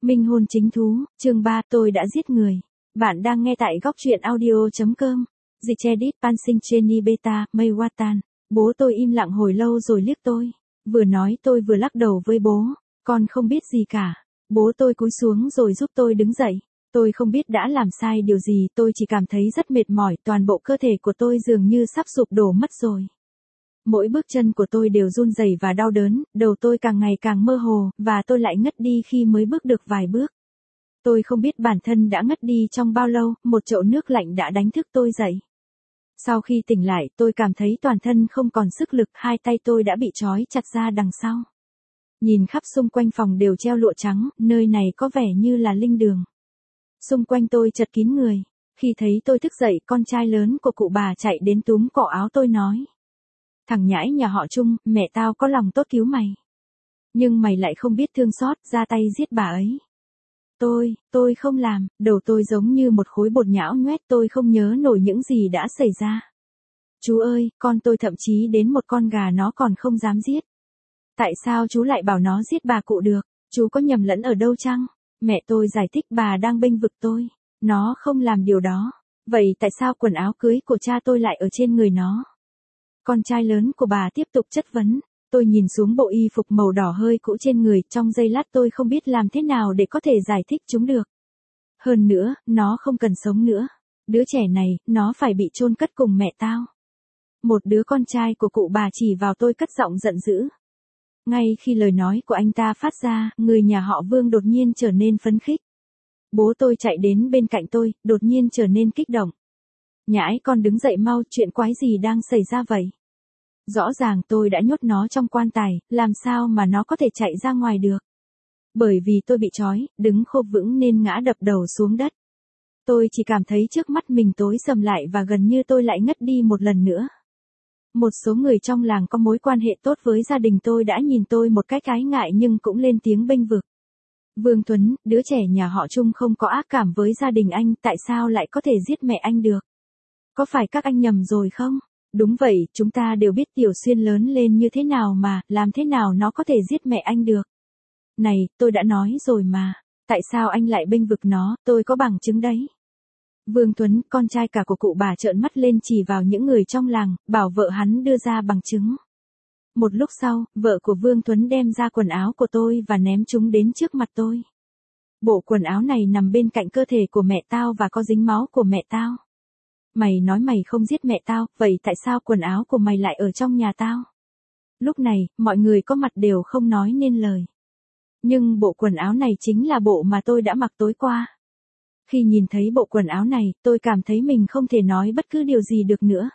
Minh hôn chính thú, chương 3 tôi đã giết người. Bạn đang nghe tại góc truyện audio.com. Dịch edit Pansing Jenny Beta, Mây Watan. Bố tôi im lặng hồi lâu rồi liếc tôi. Vừa nói tôi vừa lắc đầu với bố. Con không biết gì cả. Bố tôi cúi xuống rồi giúp tôi đứng dậy. Tôi không biết đã làm sai điều gì, tôi chỉ cảm thấy rất mệt mỏi, toàn bộ cơ thể của tôi dường như sắp sụp đổ mất rồi. Mỗi bước chân của tôi đều run rẩy và đau đớn, đầu tôi càng ngày càng mơ hồ, và tôi lại ngất đi khi mới bước được vài bước. Tôi không biết bản thân đã ngất đi trong bao lâu, một chậu nước lạnh đã đánh thức tôi dậy. Sau khi tỉnh lại, tôi cảm thấy toàn thân không còn sức lực, hai tay tôi đã bị trói chặt ra đằng sau. Nhìn khắp xung quanh phòng đều treo lụa trắng, nơi này có vẻ như là linh đường. Xung quanh tôi chật kín người. Khi thấy tôi thức dậy, con trai lớn của cụ bà chạy đến túm cổ áo tôi nói. Thằng nhãi nhà họ Trung, mẹ tao có lòng tốt cứu mày. Nhưng mày lại không biết thương xót, ra tay giết bà ấy. Tôi không làm, đầu tôi giống như một khối bột nhão nhoét, tôi không nhớ nổi những gì đã xảy ra. Chú ơi, con tôi thậm chí đến một con gà nó còn không dám giết. Tại sao chú lại bảo nó giết bà cụ được, chú có nhầm lẫn ở đâu chăng? Mẹ tôi giải thích bà đang bênh vực tôi. Nó không làm điều đó. Vậy tại sao quần áo cưới của cha tôi lại ở trên người nó? Con trai lớn của bà tiếp tục chất vấn. Tôi nhìn xuống bộ y phục màu đỏ hơi cũ trên người, trong giây lát tôi không biết làm thế nào để có thể giải thích chúng được. Hơn nữa, nó không cần sống nữa. Đứa trẻ này, nó phải bị chôn cất cùng mẹ tao. Một đứa con trai của cụ bà chỉ vào tôi cất giọng giận dữ. Ngay khi lời nói của anh ta phát ra, người nhà họ Vương đột nhiên trở nên phấn khích. Bố tôi chạy đến bên cạnh tôi, đột nhiên trở nên kích động. Nhãi con đứng dậy mau, chuyện quái gì đang xảy ra vậy? Rõ ràng tôi đã nhốt nó trong quan tài, làm sao mà nó có thể chạy ra ngoài được? Bởi vì tôi bị trói, đứng khô vững nên ngã đập đầu xuống đất. Tôi chỉ cảm thấy trước mắt mình tối sầm lại và gần như tôi lại ngất đi một lần nữa. Một số người trong làng có mối quan hệ tốt với gia đình tôi đã nhìn tôi một cách ái ngại nhưng cũng lên tiếng bênh vực. Vương Tuấn, đứa trẻ nhà họ Trung không có ác cảm với gia đình anh, tại sao lại có thể giết mẹ anh được? Có phải các anh nhầm rồi không? Đúng vậy, chúng ta đều biết Tiểu Xuyên lớn lên như thế nào mà, làm thế nào nó có thể giết mẹ anh được? Này, tôi đã nói rồi mà, tại sao anh lại bênh vực nó, tôi có bằng chứng đấy. Vương Tuấn, con trai cả của cụ bà trợn mắt lên chỉ vào những người trong làng, bảo vợ hắn đưa ra bằng chứng. Một lúc sau, vợ của Vương Tuấn đem ra quần áo của tôi và ném chúng đến trước mặt tôi. Bộ quần áo này nằm bên cạnh cơ thể của mẹ tao và có dính máu của mẹ tao. Mày nói mày không giết mẹ tao, vậy tại sao quần áo của mày lại ở trong nhà tao? Lúc này, mọi người có mặt đều không nói nên lời. Nhưng bộ quần áo này chính là bộ mà tôi đã mặc tối qua. Khi nhìn thấy bộ quần áo này, tôi cảm thấy mình không thể nói bất cứ điều gì được nữa.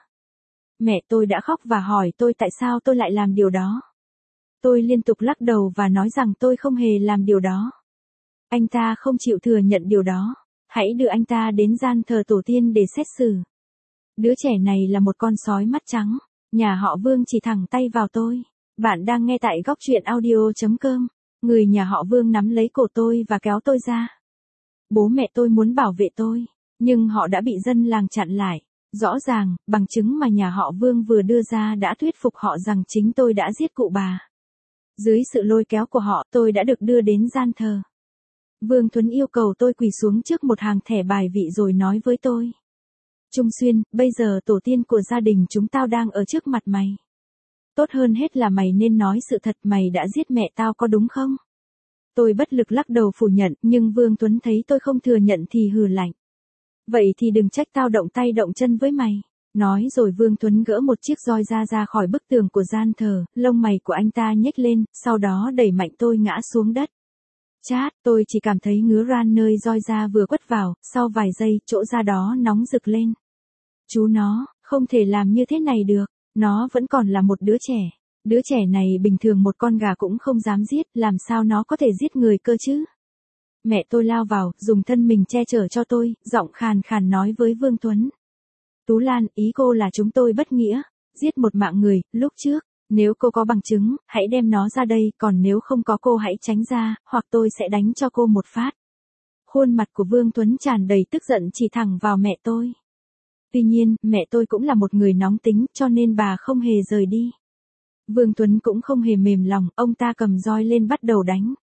Mẹ tôi đã khóc và hỏi tôi tại sao tôi lại làm điều đó. Tôi liên tục lắc đầu và nói rằng tôi không hề làm điều đó. Anh ta không chịu thừa nhận điều đó. Hãy đưa anh ta đến gian thờ tổ tiên để xét xử. Đứa trẻ này là một con sói mắt trắng. Nhà họ Vương chỉ thẳng tay vào tôi. Bạn đang nghe tại góc truyện audio.com. Người nhà họ Vương nắm lấy cổ tôi và kéo tôi ra. Bố mẹ tôi muốn bảo vệ tôi, nhưng họ đã bị dân làng chặn lại. Rõ ràng, bằng chứng mà nhà họ Vương vừa đưa ra đã thuyết phục họ rằng chính tôi đã giết cụ bà. Dưới sự lôi kéo của họ, tôi đã được đưa đến gian thờ. Vương Tuấn yêu cầu tôi quỳ xuống trước một hàng thẻ bài vị rồi nói với tôi. Trung Xuyên, bây giờ tổ tiên của gia đình chúng tao đang ở trước mặt mày. Tốt hơn hết là mày nên nói sự thật, mày đã giết mẹ tao có đúng không? Tôi bất lực lắc đầu phủ nhận, nhưng Vương Tuấn thấy tôi không thừa nhận thì hừ lạnh. Vậy thì đừng trách tao động tay động chân với mày. Nói rồi Vương Tuấn gỡ một chiếc roi ra khỏi bức tường của gian thờ, lông mày của anh ta nhếch lên, sau đó đẩy mạnh tôi ngã xuống đất. Chát, tôi chỉ cảm thấy ngứa ran nơi roi da vừa quất vào, sau vài giây, chỗ da đó nóng rực lên. Chú nó, không thể làm như thế này được, nó vẫn còn là một đứa trẻ. Đứa trẻ này bình thường một con gà cũng không dám giết, làm sao nó có thể giết người cơ chứ? Mẹ tôi lao vào, dùng thân mình che chở cho tôi, giọng khàn khàn nói với Vương Tuấn. Tú Lan, ý cô là chúng tôi bất nghĩa, giết một mạng người, lúc trước, nếu cô có bằng chứng, hãy đem nó ra đây, còn nếu không có cô hãy tránh ra, hoặc tôi sẽ đánh cho cô một phát. Khuôn mặt của Vương Tuấn tràn đầy tức giận chỉ thẳng vào mẹ tôi. Tuy nhiên, mẹ tôi cũng là một người nóng tính, cho nên bà không hề rời đi. Vương Tuấn cũng không hề mềm lòng, ông ta cầm roi lên bắt đầu đánh.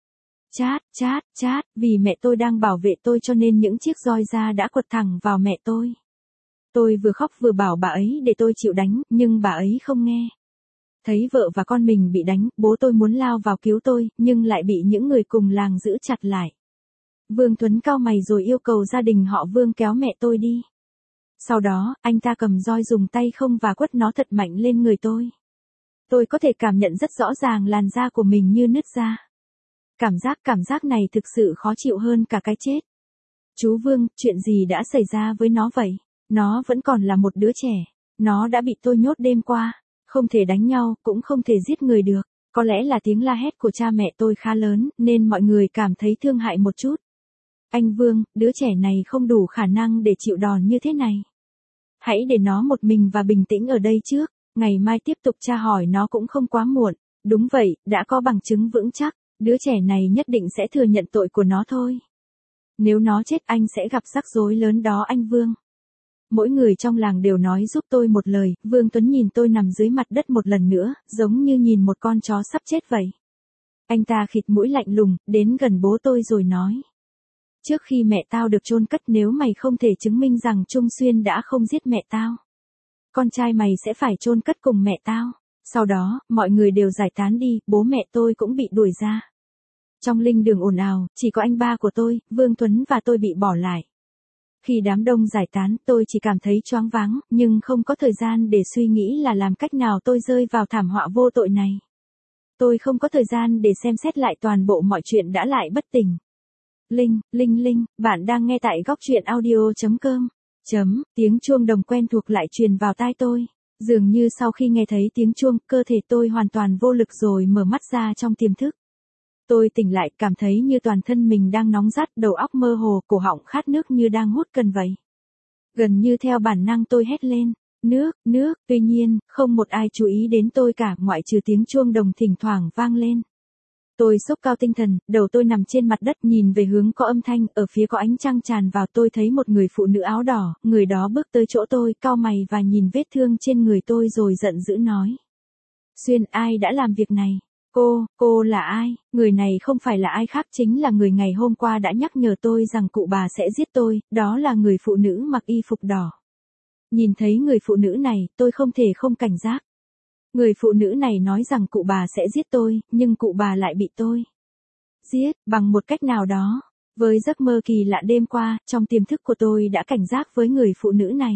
Chát, vì mẹ tôi đang bảo vệ tôi cho nên những chiếc roi da đã quật thẳng vào mẹ tôi. Tôi vừa khóc vừa bảo bà ấy để tôi chịu đánh, nhưng bà ấy không nghe. Thấy vợ và con mình bị đánh, bố tôi muốn lao vào cứu tôi, nhưng lại bị những người cùng làng giữ chặt lại. Vương Tuấn cau mày rồi yêu cầu gia đình họ Vương kéo mẹ tôi đi. Sau đó, anh ta cầm roi dùng tay không và quất nó thật mạnh lên người tôi. Tôi có thể cảm nhận rất rõ ràng làn da của mình như nứt ra. Cảm giác này thực sự khó chịu hơn cả cái chết. Chú Vương, chuyện gì đã xảy ra với nó vậy? Nó vẫn còn là một đứa trẻ. Nó đã bị tôi nhốt đêm qua. Không thể đánh nhau, cũng không thể giết người được. Có lẽ là tiếng la hét của cha mẹ tôi khá lớn, nên mọi người cảm thấy thương hại một chút. Anh Vương, đứa trẻ này không đủ khả năng để chịu đòn như thế này. Hãy để nó một mình và bình tĩnh ở đây trước. Ngày mai tiếp tục tra hỏi nó cũng không quá muộn. Đúng vậy, đã có bằng chứng vững chắc. Đứa trẻ này nhất định sẽ thừa nhận tội của nó thôi. Nếu nó chết anh sẽ gặp rắc rối lớn đó anh Vương. Mỗi người trong làng đều nói giúp tôi một lời. Vương Tuấn nhìn tôi nằm dưới mặt đất một lần nữa, giống như nhìn một con chó sắp chết vậy. Anh ta khịt mũi lạnh lùng, đến gần bố tôi rồi nói. Trước khi mẹ tao được chôn cất, nếu mày không thể chứng minh rằng Trung Xuyên đã không giết mẹ tao, con trai mày sẽ phải chôn cất cùng mẹ tao. Sau đó, mọi người đều giải tán đi, bố mẹ tôi cũng bị đuổi ra. Trong linh đường ồn ào, chỉ có anh ba của tôi, Vương Tuấn và tôi bị bỏ lại. Khi đám đông giải tán, tôi chỉ cảm thấy choáng váng, nhưng không có thời gian để suy nghĩ là làm cách nào tôi rơi vào thảm họa vô tội này. Tôi không có thời gian để xem xét lại toàn bộ mọi chuyện đã lại bất tỉnh. Linh, bạn đang nghe tại góc truyện audio.com. Tiếng chuông đồng quen thuộc lại truyền vào tai tôi. Dường như sau khi nghe thấy tiếng chuông, cơ thể tôi hoàn toàn vô lực rồi mở mắt ra trong tiềm thức. Tôi tỉnh lại, cảm thấy như toàn thân mình đang nóng rát, đầu óc mơ hồ, cổ họng khát nước như đang hút cần vậy. Gần như theo bản năng tôi hét lên, nước, tuy nhiên, không một ai chú ý đến tôi cả, ngoại trừ tiếng chuông đồng thỉnh thoảng vang lên. Tôi sốc cao tinh thần, đầu tôi nằm trên mặt đất nhìn về hướng có âm thanh, ở phía có ánh trăng tràn vào. Tôi thấy một người phụ nữ áo đỏ, người đó bước tới chỗ tôi, cau mày và nhìn vết thương trên người tôi rồi giận dữ nói. Xuyên, ai đã làm việc này? Cô là ai? Người này không phải là ai khác, chính là người ngày hôm qua đã nhắc nhở tôi rằng cụ bà sẽ giết tôi, đó là người phụ nữ mặc y phục đỏ. Nhìn thấy người phụ nữ này, tôi không thể không cảnh giác. Người phụ nữ này nói rằng cụ bà sẽ giết tôi, nhưng cụ bà lại bị tôi giết, bằng một cách nào đó. Với giấc mơ kỳ lạ đêm qua, trong tiềm thức của tôi đã cảnh giác với người phụ nữ này.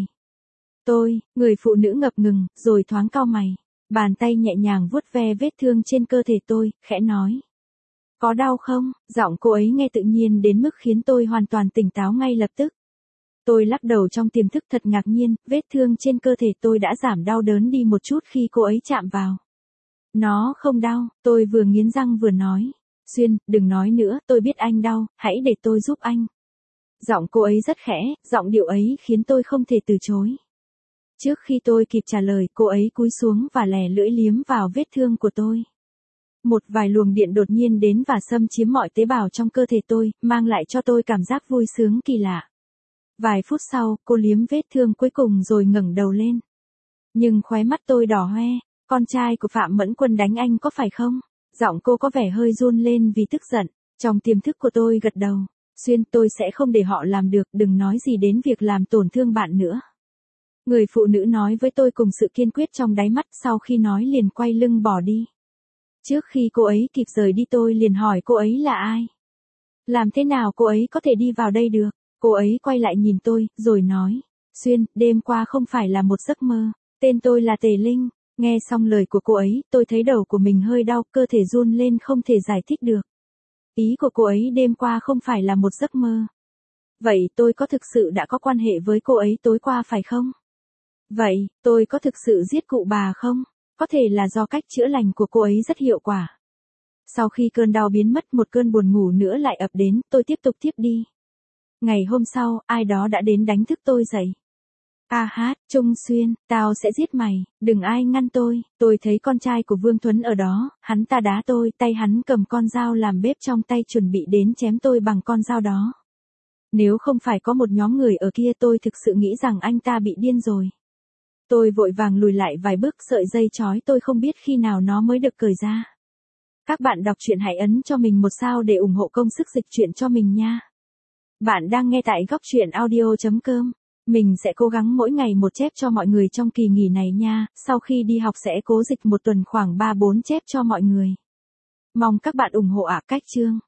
Người phụ nữ ngập ngừng, rồi thoáng cau mày. Bàn tay nhẹ nhàng vuốt ve vết thương trên cơ thể tôi, khẽ nói. Có đau không? Giọng cô ấy nghe tự nhiên đến mức khiến tôi hoàn toàn tỉnh táo ngay lập tức. Tôi lắc đầu trong tiềm thức thật ngạc nhiên, vết thương trên cơ thể tôi đã giảm đau đớn đi một chút khi cô ấy chạm vào. Nó không đau, tôi vừa nghiến răng vừa nói. Xuyên, đừng nói nữa, tôi biết anh đau, hãy để tôi giúp anh. Giọng cô ấy rất khẽ, giọng điệu ấy khiến tôi không thể từ chối. Trước khi tôi kịp trả lời, cô ấy cúi xuống và lè lưỡi liếm vào vết thương của tôi. Một vài luồng điện đột nhiên đến và xâm chiếm mọi tế bào trong cơ thể tôi, mang lại cho tôi cảm giác vui sướng kỳ lạ. Vài phút sau, cô liếm vết thương cuối cùng rồi ngẩng đầu lên. Nhưng khóe mắt tôi đỏ hoe. Con trai của Phạm Mẫn Quân đánh anh có phải không? Giọng cô có vẻ hơi run lên vì tức giận. Trong tiềm thức của tôi gật đầu. Xuyên, tôi sẽ không để họ làm được, đừng nói gì đến việc làm tổn thương bạn nữa. Người phụ nữ nói với tôi cùng sự kiên quyết trong đáy mắt, sau khi nói liền quay lưng bỏ đi. Trước khi cô ấy kịp rời đi tôi liền hỏi cô ấy là ai? Làm thế nào cô ấy có thể đi vào đây được? Cô ấy quay lại nhìn tôi, rồi nói. Xuyên, đêm qua không phải là một giấc mơ. Tên tôi là Tề Linh. Nghe xong lời của cô ấy, tôi thấy đầu của mình hơi đau, cơ thể run lên không thể giải thích được. Ý của cô ấy đêm qua không phải là một giấc mơ. Vậy tôi có thực sự đã có quan hệ với cô ấy tối qua phải không? Vậy, tôi có thực sự giết cụ bà không? Có thể là do cách chữa lành của cô ấy rất hiệu quả. Sau khi cơn đau biến mất, một cơn buồn ngủ nữa lại ập đến, tôi tiếp tục thiếp đi. Ngày hôm sau, ai đó đã đến đánh thức tôi dậy. Trung Xuyên, tao sẽ giết mày, đừng ai ngăn tôi. Tôi thấy con trai của Vương Tuấn ở đó, hắn ta đá tôi, tay hắn cầm con dao làm bếp trong tay chuẩn bị đến chém tôi bằng con dao đó. Nếu không phải có một nhóm người ở kia tôi thực sự nghĩ rằng anh ta bị điên rồi. Tôi vội vàng lùi lại vài bước, sợi dây trói tôi không biết khi nào nó mới được cởi ra. Các bạn đọc truyện hãy ấn cho mình một sao để ủng hộ công sức dịch truyện cho mình nha. Bạn đang nghe tại góc truyện audio.com. Mình sẽ cố gắng mỗi ngày một chép cho mọi người trong kỳ nghỉ này nha, sau khi đi học sẽ cố dịch một tuần khoảng 3-4 chép cho mọi người. Mong các bạn ủng hộ ạ. Cách chương